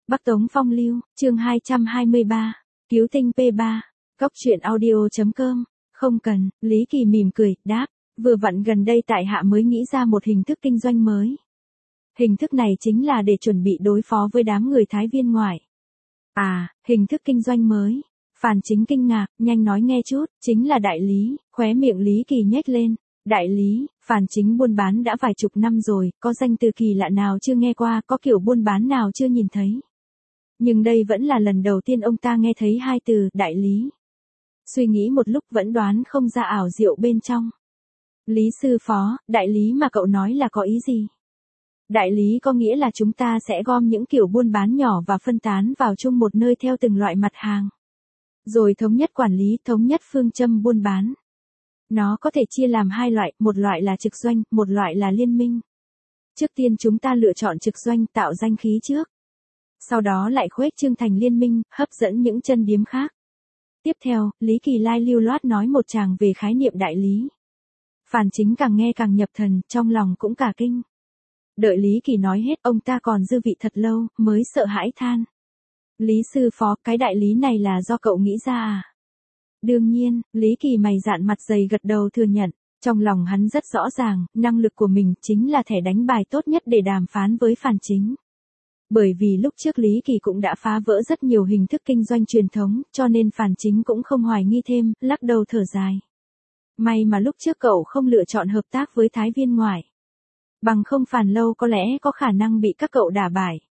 Bắc Tống Phong Lưu, chương 223, Cứu tinh P3, Cóc truyện audio.com, không cần, Lý Kỳ mỉm cười, đáp, vừa vặn gần đây tại hạ mới nghĩ ra một hình thức kinh doanh mới. Hình thức này chính là để chuẩn bị đối phó với đám người Thái Viên ngoại. À, hình thức kinh doanh mới. Phàn Chính kinh ngạc, nhanh nói nghe chút, chính là đại lý, khóe miệng Lý Kỳ nhếch lên. Đại lý, Phàn Chính buôn bán đã vài chục năm rồi, có danh từ kỳ lạ nào chưa nghe qua, có kiểu buôn bán nào chưa nhìn thấy. Nhưng đây vẫn là lần đầu tiên ông ta nghe thấy hai từ, đại lý. Suy nghĩ một lúc vẫn đoán không ra ảo diệu bên trong. Lý sư phó, đại lý mà cậu nói là có ý gì? Đại lý có nghĩa là chúng ta sẽ gom những kiểu buôn bán nhỏ và phân tán vào chung một nơi theo từng loại mặt hàng. Rồi thống nhất quản lý, thống nhất phương châm buôn bán. Nó có thể chia làm hai loại, một loại là trực doanh, một loại là liên minh. Trước tiên chúng ta lựa chọn trực doanh tạo danh khí trước. Sau đó lại khuếch trương thành liên minh, hấp dẫn những chân điếm khác. Tiếp theo, Lý Kỳ Lai lưu loát nói một tràng về khái niệm đại lý. Phàn Chính càng nghe càng nhập thần, trong lòng cũng cả kinh. Đợi Lý Kỳ nói hết, ông ta còn dư vị thật lâu, mới sợ hãi than. Lý sư phó, cái đại lý này là do cậu nghĩ ra à? Đương nhiên, Lý Kỳ mày dạn mặt dày gật đầu thừa nhận. Trong lòng hắn rất rõ ràng, năng lực của mình chính là thẻ đánh bài tốt nhất để đàm phán với Phàn Chính. Bởi vì lúc trước Lý Kỳ cũng đã phá vỡ rất nhiều hình thức kinh doanh truyền thống, cho nên Phàn Chính cũng không hoài nghi thêm, lắc đầu thở dài. May mà lúc trước cậu không lựa chọn hợp tác với Thái Viên ngoại. Bằng không Phàn Lâu có lẽ có khả năng bị các cậu đả bại.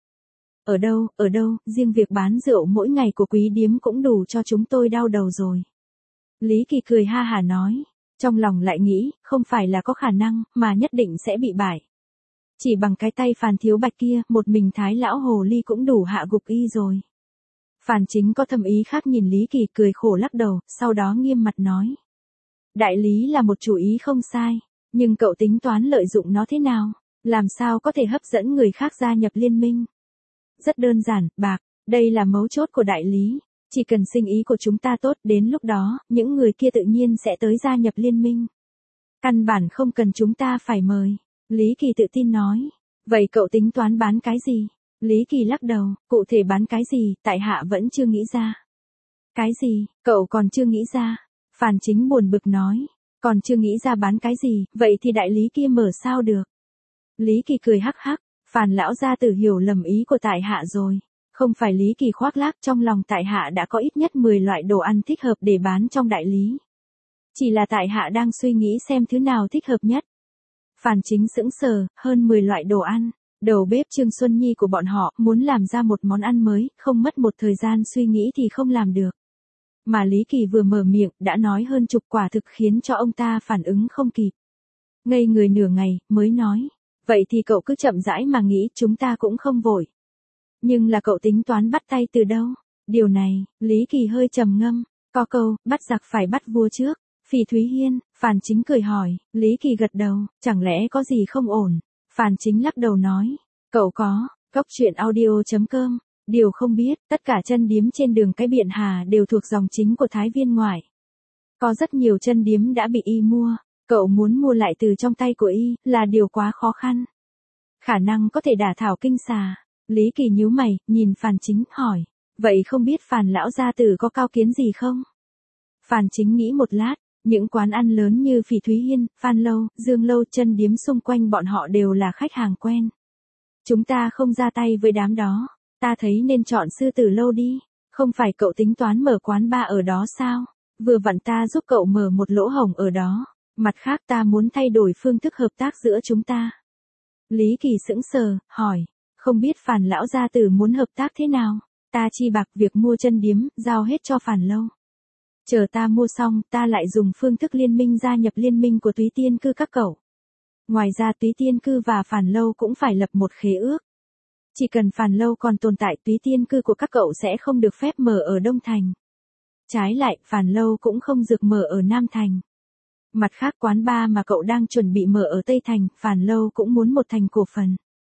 Ở đâu, riêng việc bán rượu mỗi ngày của quý điếm cũng đủ cho chúng tôi đau đầu rồi. Lý Kỳ cười ha hả nói, trong lòng lại nghĩ, không phải là có khả năng, mà nhất định sẽ bị bại. Chỉ bằng cái tay Phàn Thiếu Bạch kia, một mình Thái lão hồ ly cũng đủ hạ gục y rồi. Phàn Chính có thâm ý khác nhìn Lý Kỳ cười khổ lắc đầu, sau đó nghiêm mặt nói. Đại lý là một chủ ý không sai, nhưng cậu tính toán lợi dụng nó thế nào? Làm sao có thể hấp dẫn người khác gia nhập liên minh? Rất đơn giản, bạc, đây là mấu chốt của đại lý. Chỉ cần sinh ý của chúng ta tốt, đến lúc đó, những người kia tự nhiên sẽ tới gia nhập liên minh. Căn bản không cần chúng ta phải mời. Lý Kỳ tự tin nói. Vậy cậu tính toán bán cái gì? Lý Kỳ lắc đầu, cụ thể bán cái gì, tại hạ vẫn chưa nghĩ ra. Cái gì, cậu còn chưa nghĩ ra? Phàn Chính buồn bực nói. Còn chưa nghĩ ra bán cái gì, vậy thì đại lý kia mở sao được? Lý Kỳ cười hắc hắc, Phàn lão gia tử hiểu lầm ý của tại hạ rồi. Không phải Lý Kỳ khoác lác, trong lòng tại hạ đã có ít nhất 10 loại đồ ăn thích hợp để bán trong đại lý. Chỉ là tại hạ đang suy nghĩ xem thứ nào thích hợp nhất. Phàn Chính sững sờ, hơn 10 loại đồ ăn. Đầu bếp Trương Xuân Nhi của bọn họ muốn làm ra một món ăn mới, không mất một thời gian suy nghĩ thì không làm được. Mà Lý Kỳ vừa mở miệng, đã nói hơn chục quả thực khiến cho ông ta phản ứng không kịp. Ngây người nửa ngày, mới nói. Vậy thì cậu cứ chậm rãi mà nghĩ, chúng ta cũng không vội. Nhưng là cậu tính toán bắt tay từ đâu? Điều này, Lý Kỳ hơi trầm ngâm. Có câu, bắt giặc phải bắt vua trước. Phỉ Thúy Hiên, Phàn Chính cười hỏi. Lý Kỳ gật đầu, chẳng lẽ có gì không ổn? Phàn Chính lắc đầu nói. Cậu có, Cóc truyện audio.com. Điều không biết, tất cả chân điếm trên đường cái Biện Hà đều thuộc dòng chính của Thái Viên ngoại. Có rất nhiều chân điếm đã bị y mua. Cậu muốn mua lại từ trong tay của y, là điều quá khó khăn. Khả năng có thể đả thảo kinh xà. Lý Kỳ nhíu mày, nhìn Phàn Chính, hỏi. Vậy không biết Phàn lão gia tử có cao kiến gì không? Phàn Chính nghĩ một lát, những quán ăn lớn như Phỉ Thúy Hiên, Phan Lâu, Dương Lâu, chân điếm xung quanh bọn họ đều là khách hàng quen. Chúng ta không ra tay với đám đó. Ta thấy nên chọn Sư Tử Lâu đi. Không phải cậu tính toán mở quán bar ở đó sao? Vừa vặn ta giúp cậu mở một lỗ hổng ở đó. Mặt khác ta muốn thay đổi phương thức hợp tác giữa chúng ta. Lý Kỳ sững sờ, hỏi. Không biết Phàn lão gia tử muốn hợp tác thế nào? Ta chi bạc việc mua chân điếm, giao hết cho Phàn Lâu. Chờ ta mua xong, ta lại dùng phương thức liên minh gia nhập liên minh của Túy Tiên Cư các cậu. Ngoài ra Túy Tiên Cư và Phàn Lâu cũng phải lập một khế ước. Chỉ cần Phàn Lâu còn tồn tại, Túy Tiên Cư của các cậu sẽ không được phép mở ở Đông Thành. Trái lại, Phàn Lâu cũng không được mở ở Nam Thành. Mặt khác quán bar mà cậu đang chuẩn bị mở ở Tây Thành, Phàn Lâu cũng muốn một thành cổ phần.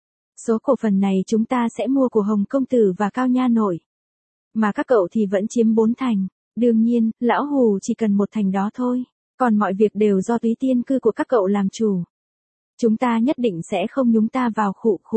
Số cổ phần này chúng ta sẽ mua của Hồng Công Tử và Cao Nha Nội. Mà các cậu thì vẫn chiếm 4 thành. Đương nhiên, lão Hù chỉ cần một thành đó thôi. Còn mọi việc đều do Túy Tiên Cư của các cậu làm chủ. Chúng ta nhất định sẽ không nhúng ta vào khụ.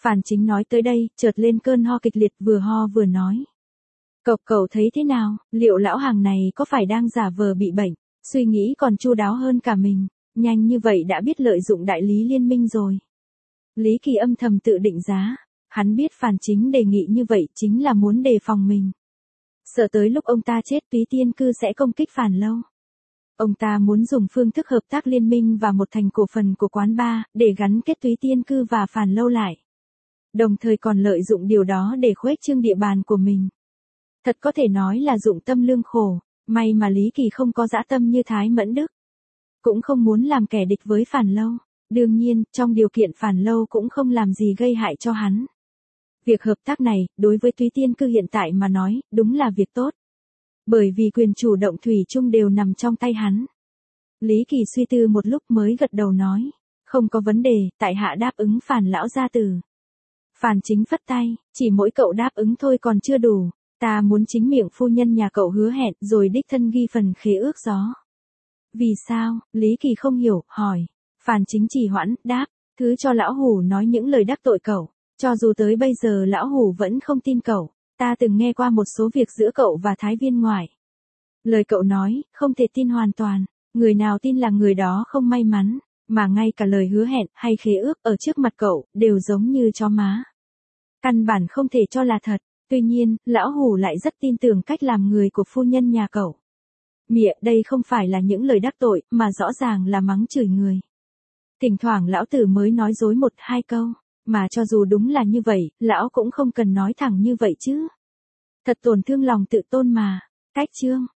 Phàn Chính nói tới đây, chợt lên cơn ho kịch liệt, vừa ho vừa nói. Cậu thấy thế nào, liệu lão hàng này có phải đang giả vờ bị bệnh, suy nghĩ còn chu đáo hơn cả mình, nhanh như vậy đã biết lợi dụng đại lý liên minh rồi. Lý Kỳ âm thầm tự định giá, hắn biết Phàn Chính đề nghị như vậy chính là muốn đề phòng mình. Sợ tới lúc ông ta chết Túy Tiên Cư sẽ công kích Phàn Lâu. Ông ta muốn dùng phương thức hợp tác liên minh và một thành cổ phần của quán bar, để gắn kết Túy Tiên Cư và Phàn Lâu lại. Đồng thời còn lợi dụng điều đó để khuếch trương địa bàn của mình. Thật có thể nói là dụng tâm lương khổ, may mà Lý Kỳ không có dã tâm như Thái Mẫn Đức. Cũng không muốn làm kẻ địch với Phàn Lâu. Đương nhiên, trong điều kiện Phàn Lâu cũng không làm gì gây hại cho hắn. Việc hợp tác này, đối với Túy Tiên Cư hiện tại mà nói, đúng là việc tốt. Bởi vì quyền chủ động thủy chung đều nằm trong tay hắn. Lý Kỳ suy tư một lúc mới gật đầu nói. Không có vấn đề, tại hạ đáp ứng Phàn lão gia tử. Phàn Chính phất tay, chỉ mỗi cậu đáp ứng thôi còn chưa đủ. Ta muốn chính miệng phu nhân nhà cậu hứa hẹn rồi đích thân ghi phần khế ước gió. Vì sao? Lý Kỳ không hiểu, hỏi. Phàn Chính trì hoãn, đáp. Thứ cho lão hủ nói những lời đắc tội cậu. Cho dù tới bây giờ lão hủ vẫn không tin cậu. Ta từng nghe qua một số việc giữa cậu và Thái Viên Ngoại. Lời cậu nói, không thể tin hoàn toàn. Người nào tin là người đó không may mắn. Mà ngay cả lời hứa hẹn hay khế ước ở trước mặt cậu, đều giống như chó má. Căn bản không thể cho là thật. Tuy nhiên, lão hủ lại rất tin tưởng cách làm người của phu nhân nhà cậu. Mịa, đây không phải là những lời đắc tội, mà rõ ràng là mắng chửi người. Thỉnh thoảng lão tử mới nói dối một hai câu, mà cho dù đúng là như vậy, lão cũng không cần nói thẳng như vậy chứ. Thật tổn thương lòng tự tôn mà. Cách chương